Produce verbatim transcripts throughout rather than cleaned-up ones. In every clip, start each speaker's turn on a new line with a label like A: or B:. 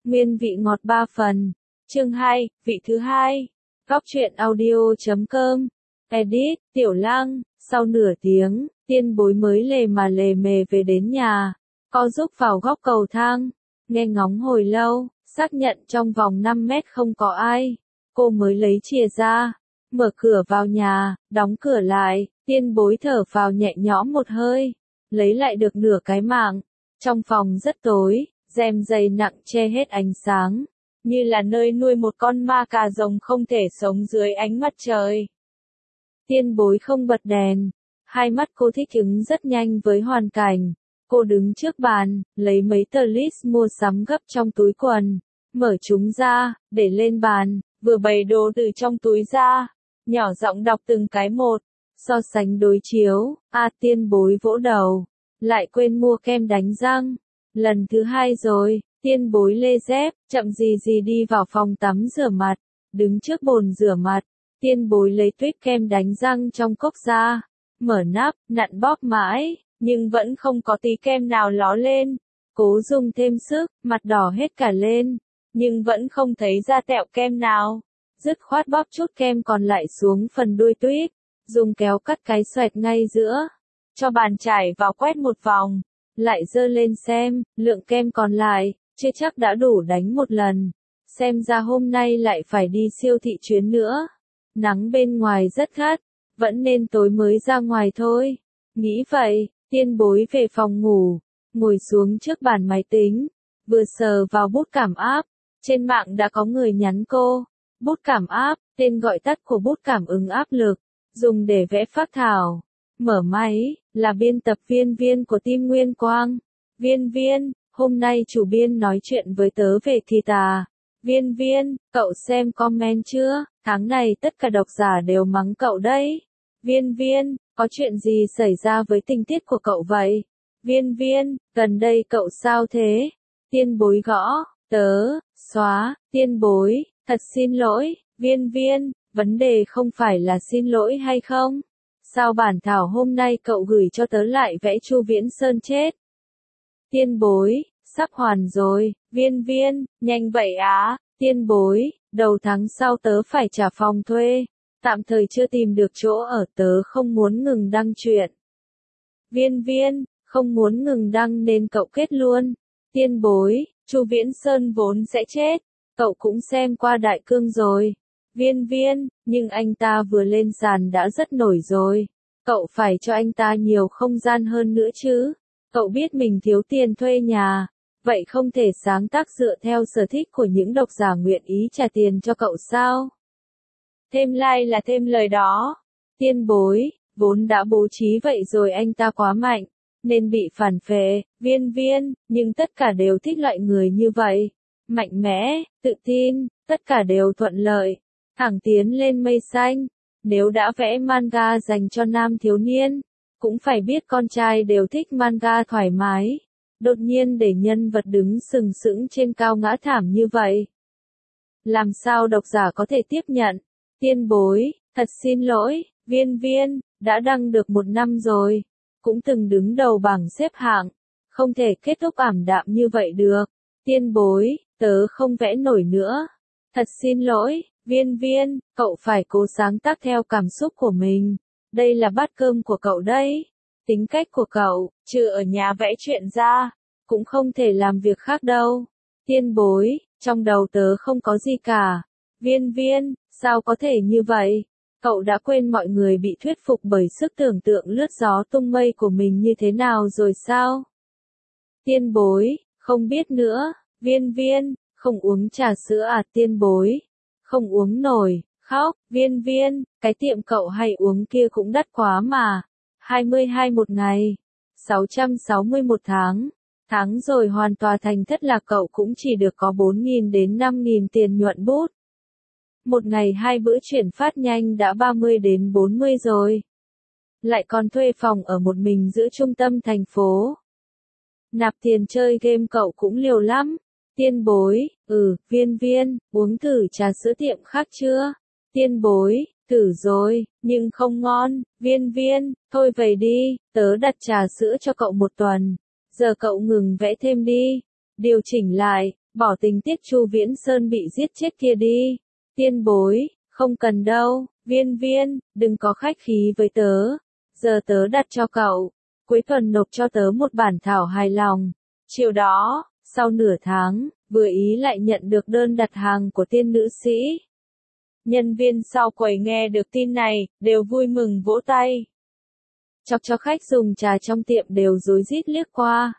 A: Nguyên vị ngọt ba phần. Chương hai, vị thứ hai. Góc truyện audio chấm com. Edit, Tiểu Lăng. Sau nửa tiếng, Tiên Bối mới lề mà lề mề về đến nhà. Co giúp vào góc cầu thang. Nghe ngóng hồi lâu, xác nhận trong vòng năm mét không có ai. Cô mới lấy chìa ra. Mở cửa vào nhà, đóng cửa lại. Tiên Bối thở vào nhẹ nhõm một hơi. Lấy lại được nửa cái mạng. Trong phòng rất tối, rèm dày nặng che hết ánh sáng. Như là nơi nuôi một con ma cà rồng không thể sống dưới ánh mặt trời. Tiên Bối không bật đèn. Hai mắt cô thích ứng rất nhanh với hoàn cảnh. Cô đứng trước bàn, lấy mấy tờ list mua sắm gấp trong túi quần. Mở chúng ra, để lên bàn, vừa bày đồ từ trong túi ra. Nhỏ giọng đọc từng cái một. So sánh đối chiếu, a Tiên Bối vỗ đầu. Lại quên mua kem đánh răng. Lần thứ hai rồi, Tiên Bối lê dép, chậm gì gì đi vào phòng tắm rửa mặt. Đứng trước bồn rửa mặt, Tiên Bối lấy tuyết kem đánh răng trong cốc ra. Mở nắp, nặn bóp mãi, nhưng vẫn không có tí kem nào ló lên. Cố dùng thêm sức, mặt đỏ hết cả lên, nhưng vẫn không thấy ra tẹo kem nào. Dứt khoát bóp chút kem còn lại xuống phần đuôi tuyết, dùng kéo cắt cái xoẹt ngay giữa. Cho bàn chải vào quét một vòng, lại dơ lên xem, lượng kem còn lại, chưa chắc đã đủ đánh một lần. Xem ra hôm nay lại phải đi siêu thị chuyến nữa. Nắng bên ngoài rất gắt, vẫn nên tối mới ra ngoài thôi. Nghĩ vậy, Tiên Bối về phòng ngủ, ngồi xuống trước bàn máy tính, vừa sờ vào bút cảm áp. Trên mạng đã có người nhắn cô. Bút cảm áp, tên gọi tắt của bút cảm ứng áp lực, dùng để vẽ phác thảo. Mở máy, là biên tập viên Viên của team Nguyên Quang. Viên Viên, hôm nay chủ biên nói chuyện với tớ về kỳ tà. Viên Viên, cậu xem comment chưa? Tháng này tất cả độc giả đều mắng cậu đấy. Viên Viên, có chuyện gì xảy ra với tình tiết của cậu vậy? Viên Viên, gần đây cậu sao thế? Tiên Bối gõ, tớ, xóa, Tiên Bối, thật xin lỗi, Viên Viên, vấn đề không phải là xin lỗi hay không? Sao bản thảo hôm nay cậu gửi cho tớ lại vẽ Chu Viễn Sơn chết? Tiên Bối, sắp hoàn rồi. Viên Viên, nhanh vậy á? Tiên Bối, đầu tháng sau tớ phải trả phòng thuê. Tạm thời chưa tìm được chỗ ở, tớ không muốn ngừng đăng truyện. Viên Viên, không muốn ngừng đăng nên cậu kết luôn. Tiên Bối, Chu Viễn Sơn vốn sẽ chết. Cậu cũng xem qua Đại Cương rồi. Viên Viên, nhưng anh ta vừa lên sàn đã rất nổi rồi. Cậu phải cho anh ta nhiều không gian hơn nữa chứ. Cậu biết mình thiếu tiền thuê nhà. Vậy không thể sáng tác dựa theo sở thích của những độc giả nguyện ý trả tiền cho cậu sao? Thêm like là thêm lời đó. Tiên Bối, vốn đã bố trí vậy rồi, anh ta quá mạnh, nên bị phản phệ. Viên Viên, nhưng tất cả đều thích loại người như vậy. Mạnh mẽ, tự tin, tất cả đều thuận lợi. Thẳng tiến lên mây xanh. Nếu đã vẽ manga dành cho nam thiếu niên, cũng phải biết con trai đều thích manga thoải mái. Đột nhiên để nhân vật đứng sừng sững trên cao ngã thảm như vậy. Làm sao độc giả có thể tiếp nhận? Tiên Bối, thật xin lỗi, Viên Viên, đã đăng được một năm rồi. Cũng từng đứng đầu bảng xếp hạng. Không thể kết thúc ảm đạm như vậy được. Tiên Bối, tớ không vẽ nổi nữa. Thật xin lỗi, Viên Viên, cậu phải cố sáng tác theo cảm xúc của mình. Đây là bát cơm của cậu đấy. Tính cách của cậu, trừ ở nhà vẽ chuyện ra, cũng không thể làm việc khác đâu. Tiên Bối, trong đầu tớ không có gì cả. Viên Viên, sao có thể như vậy? Cậu đã quên mọi người bị thuyết phục bởi sức tưởng tượng lướt gió tung mây của mình như thế nào rồi sao? Tiên Bối, không biết nữa. Viên Viên, không uống trà sữa à? Tiên Bối, không uống nổi. Khóc. Viên Viên, cái tiệm cậu hay uống kia cũng đắt quá mà. hai mươi hai một ngày, sáu trăm sáu mươi một tháng. Tháng rồi hoàn tòa thành thất lạc cậu cũng chỉ được có bốn nghìn đến năm nghìn tiền nhuận bút. Một ngày hai bữa chuyển phát nhanh đã ba mươi đến bốn mươi rồi. Lại còn thuê phòng ở một mình giữa trung tâm thành phố. Nạp tiền chơi game cậu cũng liều lắm. Tiên Bối, ừ, Viên Viên, uống thử trà sữa tiệm khác chưa? Tiên Bối, thử rồi, nhưng không ngon. Viên Viên, thôi về đi, tớ đặt trà sữa cho cậu một tuần. Giờ cậu ngừng vẽ thêm đi. Điều chỉnh lại, bỏ tình tiết Chu Viễn Sơn bị giết chết kia đi. Tiên bối, không cần đâu, Viên Viên, đừng có khách khí với tớ. Giờ tớ đặt cho cậu, cuối tuần nộp cho tớ một bản thảo hài lòng. Chiều đó, sau nửa tháng, vừa ý lại nhận được đơn đặt hàng của tiên nữ sĩ. Nhân viên sau quầy nghe được tin này, đều vui mừng vỗ tay. Chọc cho khách dùng trà trong tiệm đều rối rít liếc qua.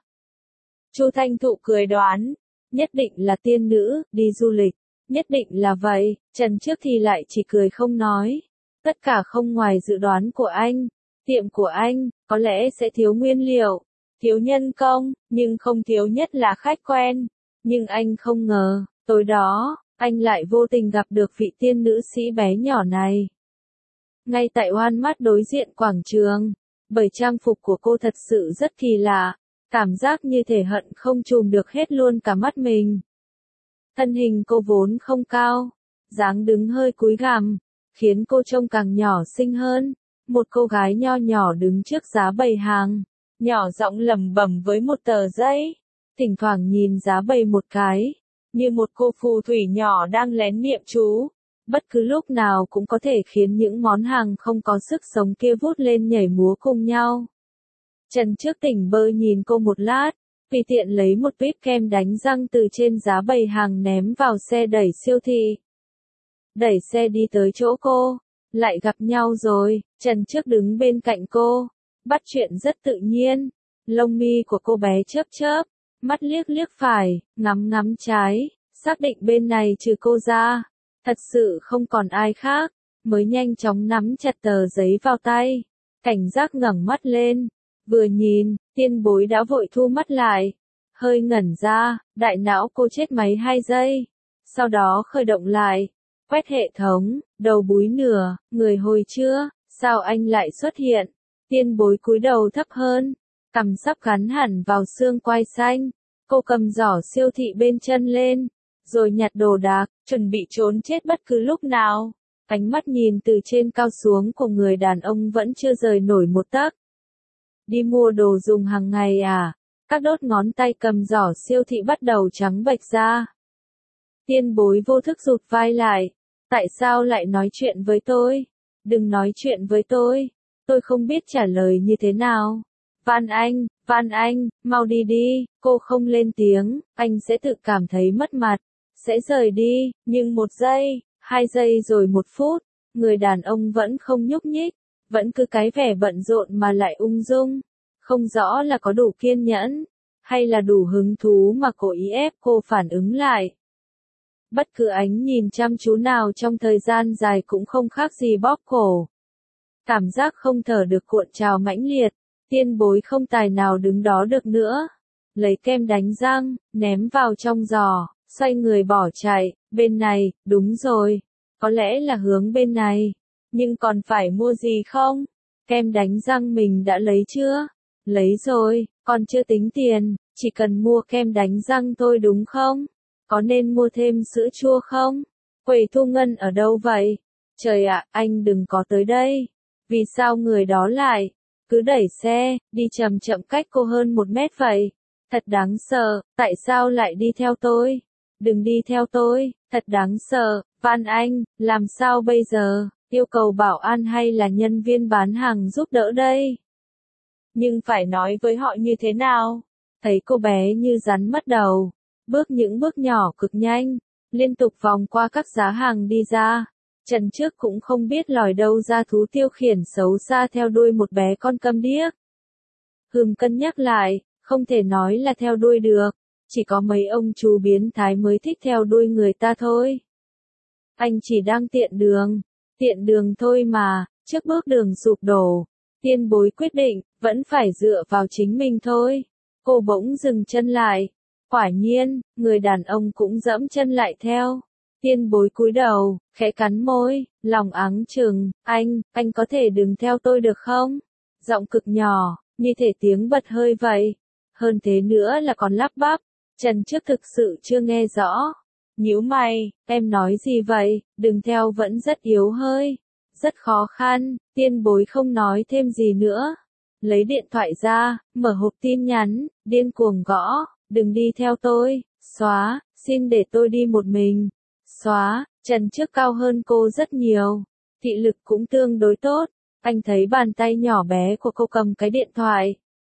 A: Chu Thanh Thụ cười đoán, nhất định là tiên nữ, đi du lịch, nhất định là vậy, Trần trước thì lại chỉ cười không nói. Tất cả không ngoài dự đoán của anh, tiệm của anh, có lẽ sẽ thiếu nguyên liệu, thiếu nhân công, nhưng không thiếu nhất là khách quen. Nhưng anh không ngờ, tối đó, anh lại vô tình gặp được vị tiên nữ sĩ bé nhỏ này. Ngay tại oan mắt đối diện quảng trường, bởi trang phục của cô thật sự rất kỳ lạ, cảm giác như thể hận không trùm được hết luôn cả mắt mình. Thân hình cô vốn không cao, dáng đứng hơi cúi gằm, khiến cô trông càng nhỏ xinh hơn. Một cô gái nho nhỏ đứng trước giá bày hàng, nhỏ giọng lẩm bẩm với một tờ giấy, thỉnh thoảng nhìn giá bày một cái, như một cô phù thủy nhỏ đang lén niệm chú. Bất cứ lúc nào cũng có thể khiến những món hàng không có sức sống kia vút lên nhảy múa cùng nhau. Trần trước tỉnh bơ nhìn cô một lát, tùy tiện lấy một tuyết kem đánh răng từ trên giá bày hàng ném vào xe đẩy siêu thị. Đẩy xe đi tới chỗ cô, lại gặp nhau rồi, Trần trước đứng bên cạnh cô, bắt chuyện rất tự nhiên, lông mi của cô bé chớp chớp, mắt liếc liếc phải, ngắm ngắm trái, xác định bên này trừ cô ra, thật sự không còn ai khác, mới nhanh chóng nắm chặt tờ giấy vào tay, cảnh giác ngẩng mắt lên, vừa nhìn, tiên bối đã vội thu mắt lại, hơi ngẩn ra, đại não cô chết máy hai giây, sau đó khởi động lại, quét hệ thống, đầu búi nửa, người hồi chưa, sao anh lại xuất hiện, tiên bối cúi đầu thấp hơn, cằm sắp gắn hẳn vào xương quai xanh, cô cầm giỏ siêu thị bên chân lên, rồi nhặt đồ đạc, chuẩn bị trốn chết bất cứ lúc nào. Ánh mắt nhìn từ trên cao xuống của người đàn ông vẫn chưa rời nổi một tấc. Đi mua đồ dùng hàng ngày à? Các đốt ngón tay cầm giỏ siêu thị bắt đầu trắng bệch ra. Tiên bối vô thức rụt vai lại. Tại sao lại nói chuyện với tôi? Đừng nói chuyện với tôi. Tôi không biết trả lời như thế nào. Van anh, van anh, mau đi đi. Cô không lên tiếng, anh sẽ tự cảm thấy mất mặt. Sẽ rời đi, nhưng một giây, hai giây rồi một phút, người đàn ông vẫn không nhúc nhích, vẫn cứ cái vẻ bận rộn mà lại ung dung, không rõ là có đủ kiên nhẫn, hay là đủ hứng thú mà cố ý ép cô phản ứng lại. Bất cứ ánh nhìn chăm chú nào trong thời gian dài cũng không khác gì bóp cổ. Cảm giác không thở được cuộn trào mãnh liệt, tiên bối không tài nào đứng đó được nữa. Lấy kem đánh răng, ném vào trong giỏ, xoay người bỏ chạy, bên này, đúng rồi, có lẽ là hướng bên này, nhưng còn phải mua gì không? Kem đánh răng mình đã lấy chưa? Lấy rồi, còn chưa tính tiền, chỉ cần mua kem đánh răng thôi đúng không? Có nên mua thêm sữa chua không? Quầy thu ngân ở đâu vậy? Trời ạ, anh đừng có tới đây. Vì sao người đó lại cứ đẩy xe, đi chậm chậm cách cô hơn một mét vậy? Thật đáng sợ, tại sao lại đi theo tôi? Đừng đi theo tôi, thật đáng sợ, van anh, làm sao bây giờ, yêu cầu bảo an hay là nhân viên bán hàng giúp đỡ đây? Nhưng phải nói với họ như thế nào? Thấy cô bé như rắn mất đầu, bước những bước nhỏ cực nhanh, liên tục vòng qua các giá hàng đi ra. Trần trước cũng không biết lòi đâu ra thú tiêu khiển xấu xa theo đuôi một bé con câm điếc. Hừm cân nhắc lại, không thể nói là theo đuôi được. Chỉ có mấy ông chú biến thái mới thích theo đuôi người ta thôi. Anh chỉ đang tiện đường, tiện đường thôi mà, trước bước đường sụp đổ, tiên bối quyết định, vẫn phải dựa vào chính mình thôi. Cô bỗng dừng chân lại, quả nhiên, người đàn ông cũng dẫm chân lại theo. Tiên bối cúi đầu, khẽ cắn môi, lòng áng chừng, anh, anh có thể đừng theo tôi được không? Giọng cực nhỏ, như thể tiếng bật hơi vậy. Hơn thế nữa là còn lắp bắp. Trần trước thực sự chưa nghe rõ. Nhíu mày, em nói gì vậy, đừng theo vẫn rất yếu hơi. Rất khó khăn, tiên bối không nói thêm gì nữa. Lấy điện thoại ra, mở hộp tin nhắn, điên cuồng gõ, đừng đi theo tôi, xóa, xin để tôi đi một mình. Xóa, Trần Trước cao hơn cô rất nhiều, thị lực cũng tương đối tốt, anh thấy bàn tay nhỏ bé của cô cầm cái điện thoại.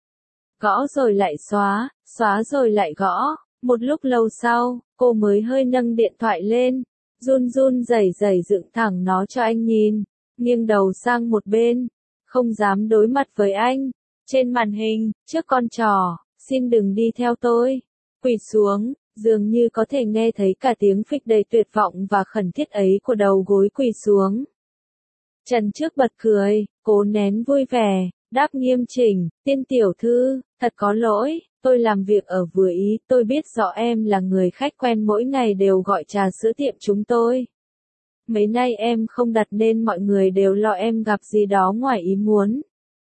A: Gõ rồi lại xóa, xóa rồi lại gõ, một lúc lâu sau, cô mới hơi nâng điện thoại lên, run run rẩy rẩy dựng thẳng nó cho anh nhìn, nghiêng đầu sang một bên, không dám đối mặt với anh. Trên màn hình, trước con trò, xin đừng đi theo tôi, quỳ xuống, dường như có thể nghe thấy cả tiếng phịch đầy tuyệt vọng và khẩn thiết ấy của đầu gối quỳ xuống. Trần Trước bật cười, cố nén vui vẻ, đáp nghiêm chỉnh, Tiên tiểu thư, thật có lỗi, tôi làm việc ở vừa ý, tôi biết rõ em là người khách quen mỗi ngày đều gọi trà sữa tiệm chúng tôi. Mấy nay em không đặt nên mọi người đều lo em gặp gì đó ngoài ý muốn.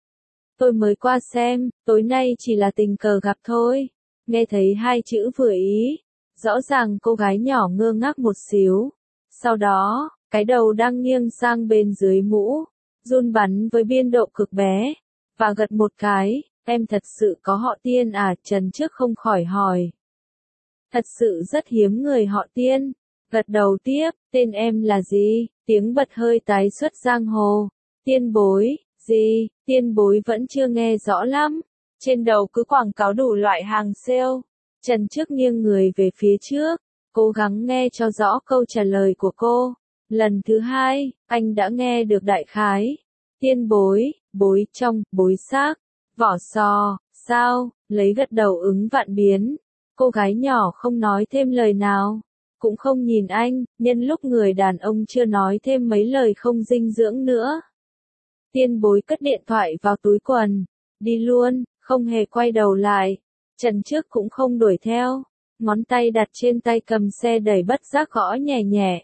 A: Tôi mới qua xem, tối nay chỉ là tình cờ gặp thôi. Nghe thấy hai chữ vừa ý, rõ ràng cô gái nhỏ ngơ ngác một xíu. Sau đó, cái đầu đang nghiêng sang bên dưới mũ, run bắn với biên độ cực bé, và gật một cái, em thật sự có họ Tiên à? Trần Trước không khỏi hỏi. Thật sự rất hiếm người họ Tiên. Gật đầu tiếp, tên em là gì? Tiếng bật hơi tái xuất giang hồ. Tiên bối, gì? Tiên bối vẫn chưa nghe rõ lắm. Trên đầu cứ quảng cáo đủ loại hàng sale. Trần Trước nghiêng người về phía trước, cố gắng nghe cho rõ câu trả lời của cô. Lần thứ hai, anh đã nghe được đại khái. Tiên bối, bối trong, bối xác, vỏ sò, sao, lấy gật đầu ứng vạn biến. Cô gái nhỏ không nói thêm lời nào, cũng không nhìn anh, nhân lúc người đàn ông chưa nói thêm mấy lời không dinh dưỡng nữa. Tiên bối cất điện thoại vào túi quần, đi luôn, không hề quay đầu lại. Trần Trước cũng không đuổi theo, ngón tay đặt trên tay cầm xe đẩy bất giác gõ nhẹ nhẹ.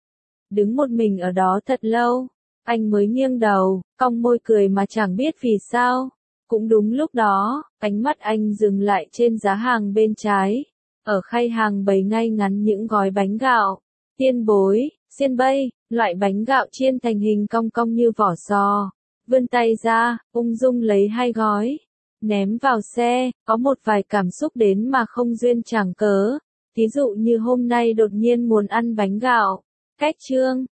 A: Đứng một mình ở đó thật lâu, anh mới nghiêng đầu, cong môi cười mà chẳng biết vì sao. Cũng đúng lúc đó, ánh mắt anh dừng lại trên giá hàng bên trái. Ở khay hàng bày ngay ngắn những gói bánh gạo. Tiên bối, xiên bay, loại bánh gạo chiên thành hình cong cong như vỏ sò. Vươn tay ra, ung dung lấy hai gói, ném vào xe, có một vài cảm xúc đến mà không duyên chẳng cớ. Thí dụ như hôm nay đột nhiên muốn ăn bánh gạo. Cách chương